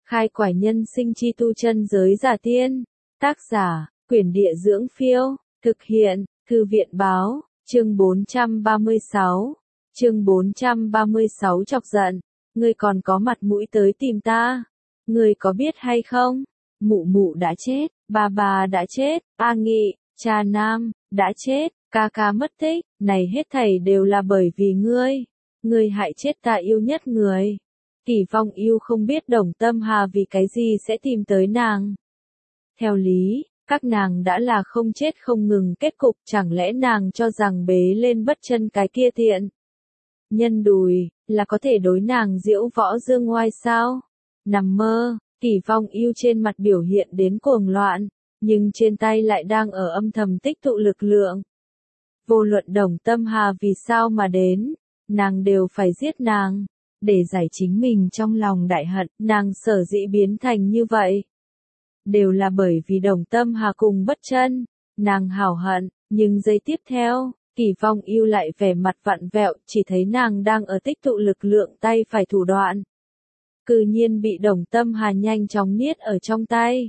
Khai quải nhân sinh chi tu chân giới giả tiên. Tác giả, Quyển Địa Dưỡng Phiêu. Thực hiện, Thư viện Báo. Chương 436. Chương 436 chọc giận. Ngươi còn có mặt mũi tới tìm ta. Ngươi có biết hay không? Mụ mụ đã chết, bà đã chết, A Nghị, cha Nam, đã chết, ca ca mất tích. Này hết thảy đều là bởi vì ngươi. Ngươi hại chết ta yêu nhất người. Kỷ Vong Yêu không biết Đồng Tâm Hà vì cái gì sẽ tìm tới nàng. Theo lý, các nàng đã là không chết không ngừng kết cục, chẳng lẽ nàng cho rằng bế lên bất chân cái kia tiện nhân đùi, là có thể đối nàng diễu võ dương ngoai sao? Nằm mơ, Kỷ Vong Yêu trên mặt biểu hiện đến cuồng loạn, nhưng trên tay lại đang ở âm thầm tích tụ lực lượng. Vô luận Đồng Tâm Hà vì sao mà đến, nàng đều phải giết nàng. Để giải chính mình trong lòng đại hận, nàng sở dĩ biến thành như vậy. Đều là bởi vì Đồng Tâm Hà cùng bất chân, nàng hảo hận, nhưng giây tiếp theo, Kỷ Vong Yêu lại vẻ mặt vặn vẹo, chỉ thấy nàng đang ở tích tụ lực lượng tay phải thủ đoạn. Cư nhiên bị Đồng Tâm Hà nhanh chóng niết ở trong tay.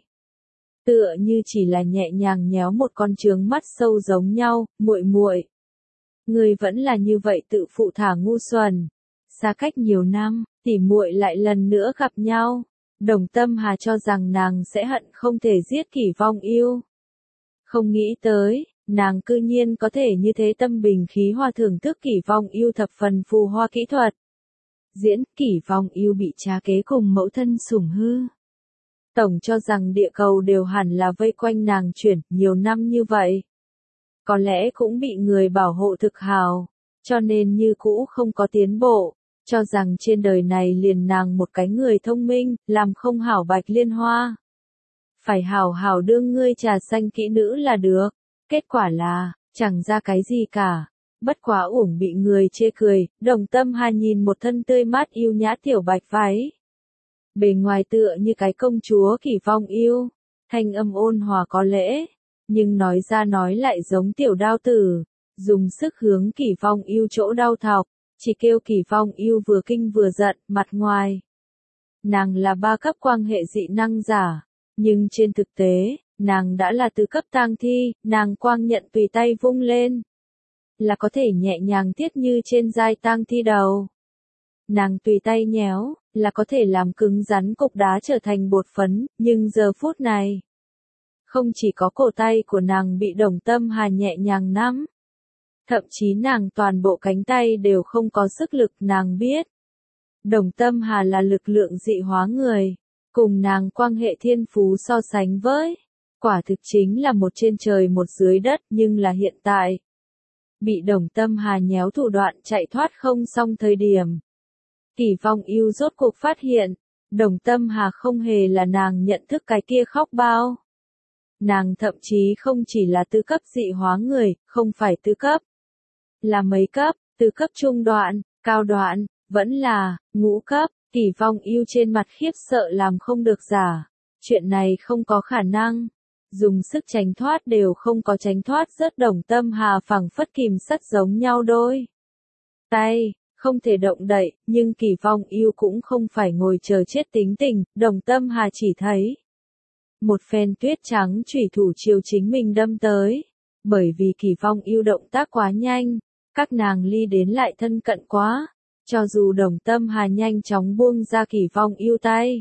Tựa như chỉ là nhẹ nhàng nhéo một con trướng mắt sâu giống nhau, muội muội. Người vẫn là như vậy tự phụ thả ngu xuẩn. Xa cách nhiều năm, tỉ muội lại lần nữa gặp nhau. Đồng Tâm Hà cho rằng nàng sẽ hận không thể giết Kỷ Vong Yêu. Không nghĩ tới, nàng cư nhiên có thể như thế tâm bình khí hòa thưởng thức Kỷ Vong Yêu thập phần phù hoa kỹ thuật. Diễn Kỷ Vong Yêu bị cha kế cùng mẫu thân sủng hư. Tổng cho rằng địa cầu đều hẳn là vây quanh nàng chuyển nhiều năm như vậy. Có lẽ cũng bị người bảo hộ thực hào, cho nên như cũ không có tiến bộ. Cho rằng trên đời này liền nàng một cái người thông minh, làm không hảo Bạch Liên Hoa. Phải hảo hảo đương ngươi trà xanh kỹ nữ là được. Kết quả là, chẳng ra cái gì cả. Bất quá uổng bị người chê cười, Đồng Tâm Hà nhìn một thân tươi mát yêu nhã tiểu bạch váy. Bề ngoài tựa như cái công chúa Kỷ Vong Yêu, thanh âm ôn hòa có lễ, nhưng nói ra nói lại giống tiểu đao tử, dùng sức hướng Kỷ Vong Yêu chỗ đau thọc. Chỉ kêu Kỷ Vong Yêu vừa kinh vừa giận, mặt ngoài. Nàng là 3 cấp quan hệ dị năng giả, nhưng trên thực tế, nàng đã là từ cấp tang thi, nàng quang nhận tùy tay vung lên. Là có thể nhẹ nhàng tiết như trên giai tang thi đầu. Nàng tùy tay nhéo, là có thể làm cứng rắn cục đá trở thành bột phấn, nhưng giờ phút này. Không chỉ có cổ tay của nàng bị Đồng Tâm Hà nhẹ nhàng nắm. Thậm chí nàng toàn bộ cánh tay đều không có sức lực, nàng biết. Đồng Tâm Hà là lực lượng dị hóa người, cùng nàng quan hệ thiên phú so sánh với. Quả thực chính là một trên trời một dưới đất, nhưng là hiện tại. Bị Đồng Tâm Hà nhéo thủ đoạn chạy thoát không xong thời điểm. Kỷ Vong Yêu rốt cuộc phát hiện, Đồng Tâm Hà không hề là nàng nhận thức cái kia khóc bao. Nàng thậm chí không chỉ là tứ cấp dị hóa người, không phải tứ cấp. Là mấy cấp, từ cấp trung đoạn, cao đoạn, vẫn là, ngũ cấp. Kỷ Vong Yêu trên mặt khiếp sợ làm không được giả. Chuyện này không có khả năng. Dùng sức tránh thoát đều không có tránh thoát, rất Đồng Tâm Hà phẳng phất kìm sắt giống nhau đôi. Tay, không thể động đậy, nhưng Kỷ Vong Yêu cũng không phải ngồi chờ chết tính tình, Đồng Tâm Hà chỉ thấy. Một phen tuyết trắng chủy thủ chiều chính mình đâm tới. Bởi vì Kỷ Vong Yêu động tác quá nhanh. Các nàng ly đến lại thân cận quá, cho dù Đồng Tâm Hà nhanh chóng buông ra Kỷ Vong Yêu tay.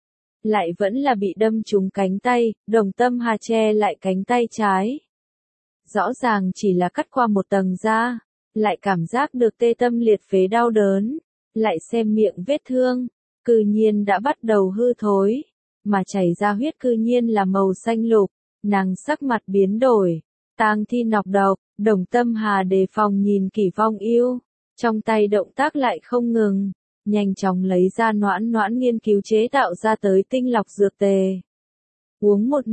Lại vẫn là bị đâm trúng cánh tay, Đồng Tâm Hà che lại cánh tay trái. Rõ ràng chỉ là cắt qua một tầng da, lại cảm giác được tê tâm liệt phế đau đớn, lại xem miệng vết thương, cư nhiên đã bắt đầu hư thối, mà chảy ra huyết cư nhiên là màu xanh lục, nàng sắc mặt biến đổi. Tang thi nọc độc, Đồng Tâm Hà đề phòng nhìn Kỷ Vong Yêu, trong tay động tác lại không ngừng, nhanh chóng lấy ra noãn nghiên cứu chế tạo ra tới tinh lọc dược tề. Uống một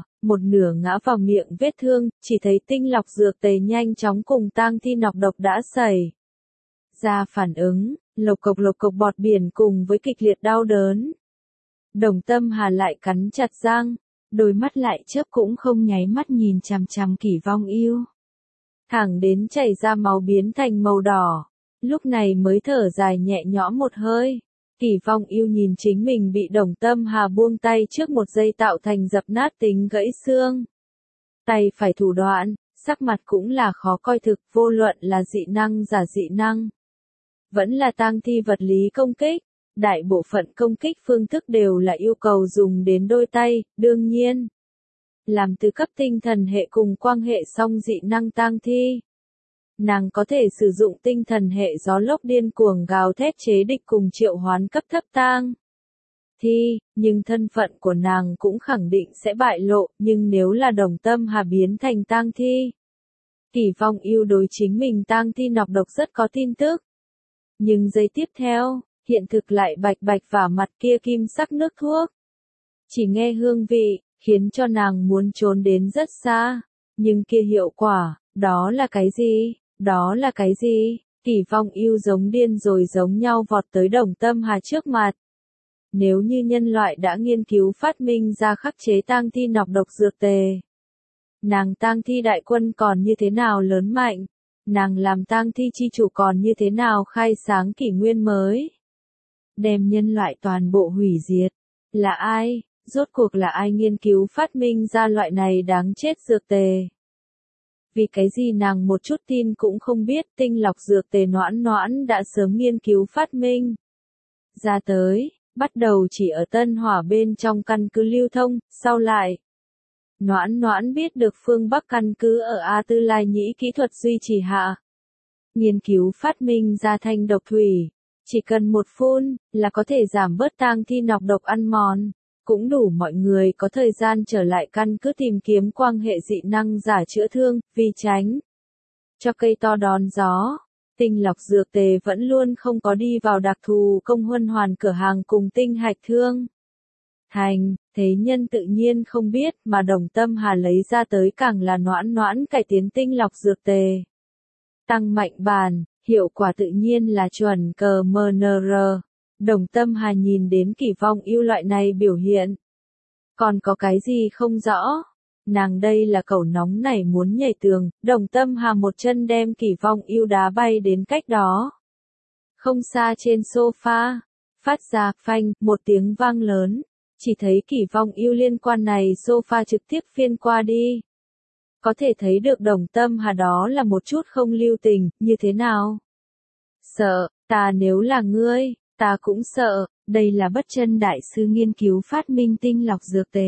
nửa ngã vào miệng vết thương, chỉ thấy tinh lọc dược tề nhanh chóng cùng tang thi nọc độc đã xảy ra phản ứng, lộc cộc bọt biển cùng với kịch liệt đau đớn. Đồng Tâm Hà lại cắn chặt răng. Đôi mắt lại chớp cũng không nháy mắt nhìn chằm chằm Kỷ Vong Yêu. Thẳng đến chảy ra máu biến thành màu đỏ. Lúc này mới thở dài nhẹ nhõm một hơi. Kỳ Phong Yêu nhìn chính mình bị Đồng Tâm Hà buông tay trước một giây tạo thành dập nát tính gãy xương. Tay phải thủ đoạn, sắc mặt cũng là khó coi thực, vô luận là dị năng giả dị năng. Vẫn là tang thi vật lý công kích, đại bộ phận công kích phương thức đều là yêu cầu dùng đến đôi tay, đương nhiên. Làm từ cấp tinh thần hệ cùng quang hệ song dị năng tang thi. Nàng có thể sử dụng tinh thần hệ gió lốc điên cuồng gào thét chế địch cùng triệu hoán cấp thấp tang thi, nhưng thân phận của nàng cũng khẳng định sẽ bại lộ, nhưng nếu là Đồng Tâm Hà biến thành tang thi. Kỳ Phong Yêu đối chính mình tang thi nọc độc rất có tin tức. Nhưng giây tiếp theo, hiện thực lại bạch bạch vào mặt kia kim sắc nước thuốc. Chỉ nghe hương vị, khiến cho nàng muốn trốn đến rất xa. Nhưng kia hiệu quả, đó là cái gì? Đó là cái gì? Kỳ Phong Yêu giống điên rồi giống nhau vọt tới Đồng Tâm Hà trước mặt. Nếu như nhân loại đã nghiên cứu phát minh ra khắc chế tang thi nọc độc dược tề, nàng tang thi đại quân còn như thế nào lớn mạnh? Nàng làm tang thi chi chủ còn như thế nào khai sáng kỷ nguyên mới? Đem nhân loại toàn bộ hủy diệt. Là ai? Rốt cuộc là ai nghiên cứu phát minh ra loại này đáng chết dược tề? Vì cái gì nàng một chút tin cũng không biết, tinh lọc dược tề Noãn Noãn đã sớm nghiên cứu phát minh ra tới, bắt đầu chỉ ở Tân Hỏa bên trong căn cứ lưu thông, sau lại Noãn Noãn biết được phương Bắc căn cứ ở A Tư Lai Nhĩ kỹ thuật duy trì hạ. Nghiên cứu phát minh ra thanh độc thủy, chỉ cần một phun, là có thể giảm bớt tang thi nọc độc ăn mòn, cũng đủ mọi người có thời gian trở lại căn cứ tìm kiếm quang hệ dị năng giả chữa thương, vì tránh cho cây to đón gió. Tinh lọc dược tề vẫn luôn không có đi vào đặc thù công huân hoàn cửa hàng cùng tinh hạch thương thành, thế nhân tự nhiên không biết, mà Đồng Tâm Hà lấy ra tới càng là Noãn Noãn cải tiến tinh lọc dược tề. Tăng mạnh bàn, hiệu quả tự nhiên là chuẩn cờ MNR. Đồng Tâm Hà nhìn đến Kỳ Phong Yêu loại này biểu hiện. Còn có cái gì không rõ? Nàng đây là cẩu nóng này muốn nhảy tường, Đồng Tâm Hà một chân đem Kỳ Phong Yêu đá bay đến cách đó. Không xa trên sofa, phát ra phanh, một tiếng vang lớn. Chỉ thấy Kỳ Phong Yêu liên quan này sofa trực tiếp phiên qua đi. Có thể thấy được Đồng Tâm Hà đó là một chút không lưu tình, như thế nào? Sợ, ta nếu là ngươi, ta cũng sợ, đây là Bất Chân đại sư nghiên cứu phát minh tinh lọc dược tề.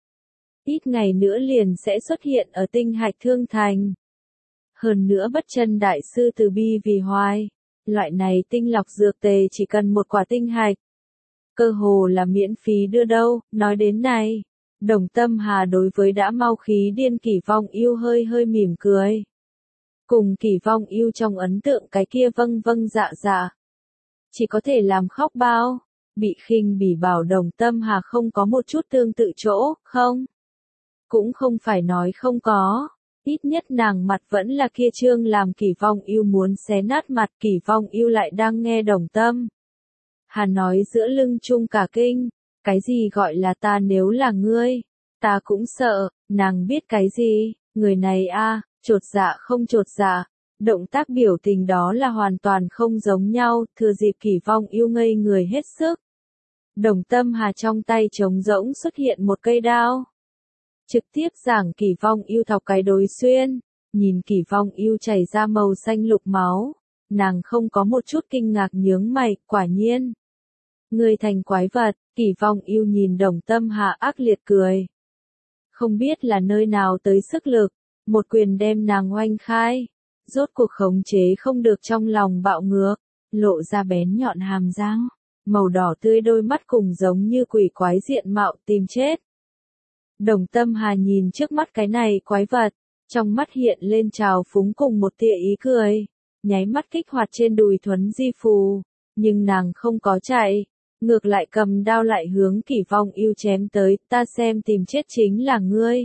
Ít ngày nữa liền sẽ xuất hiện ở tinh hạch thương thành. Hơn nữa Bất Chân đại sư từ bi vì hoài, loại này tinh lọc dược tề chỉ cần một quả tinh hạch. Cơ hồ là miễn phí đưa đâu, nói đến này. Đồng Tâm Hà đối với đã mau khí điên Kỳ Phong Yêu hơi hơi mỉm cười. Cùng Kỳ Phong Yêu trong ấn tượng cái kia vâng vâng dạ dạ. Chỉ có thể làm khóc bao. Bị khinh bỉ bảo Đồng Tâm Hà không có một chút tương tự chỗ, không? Cũng không phải nói không có. Ít nhất nàng mặt vẫn là kia trương làm Kỳ Phong Yêu muốn xé nát mặt. Kỳ Phong Yêu lại đang nghe Đồng Tâm Hà nói giữa lưng chung cả kinh. Cái gì gọi là ta nếu là ngươi? Ta cũng sợ, nàng biết cái gì? Người này a, chột dạ không chột dạ. Động tác biểu tình đó là hoàn toàn không giống nhau, thừa dịp Kỳ Phong Yêu ngây người hết sức. Đồng Tâm Hà trong tay trống rỗng xuất hiện một cây đao. Trực tiếp giảng Kỳ Phong Yêu thọc cái đồi xuyên, nhìn Kỳ Phong Yêu chảy ra màu xanh lục máu. Nàng không có một chút kinh ngạc nhướng mày, quả nhiên. Người thành quái vật, Kỳ Phong Yêu nhìn Đồng Tâm Hà ác liệt cười. Không biết là nơi nào tới sức lực, một quyền đem nàng oanh khai. Rốt cuộc khống chế không được trong lòng bạo ngược, lộ ra bén nhọn hàm răng, màu đỏ tươi đôi mắt cùng giống như quỷ quái diện mạo tìm chết. Đồng Tâm Hà nhìn trước mắt cái này quái vật, trong mắt hiện lên trào phúng cùng một tia ý cười, nháy mắt kích hoạt trên đùi Thuấn Di Phù, nhưng nàng không có chạy, ngược lại cầm đao lại hướng Kỳ Phong Yêu chém tới, ta xem tìm chết chính là ngươi.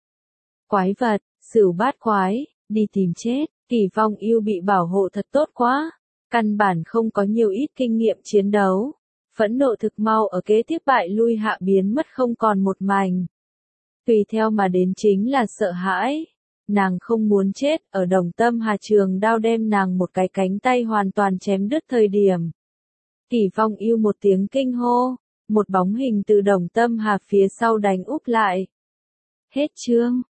Quái vật, Sửu Bát Quái, đi tìm chết. Kỳ Phong Yêu bị bảo hộ thật tốt quá, căn bản không có nhiều ít kinh nghiệm chiến đấu, phẫn nộ thực mau ở kế tiếp bại lui hạ biến mất không còn một mảnh. Tùy theo mà đến chính là sợ hãi, nàng không muốn chết, ở Đồng Tâm Hà trường đao đem nàng một cái cánh tay hoàn toàn chém đứt thời điểm. Kỷ Phong yêu một tiếng kinh hô, một bóng hình từ Đồng Tâm Hà phía sau đánh úp lại. Hết chương.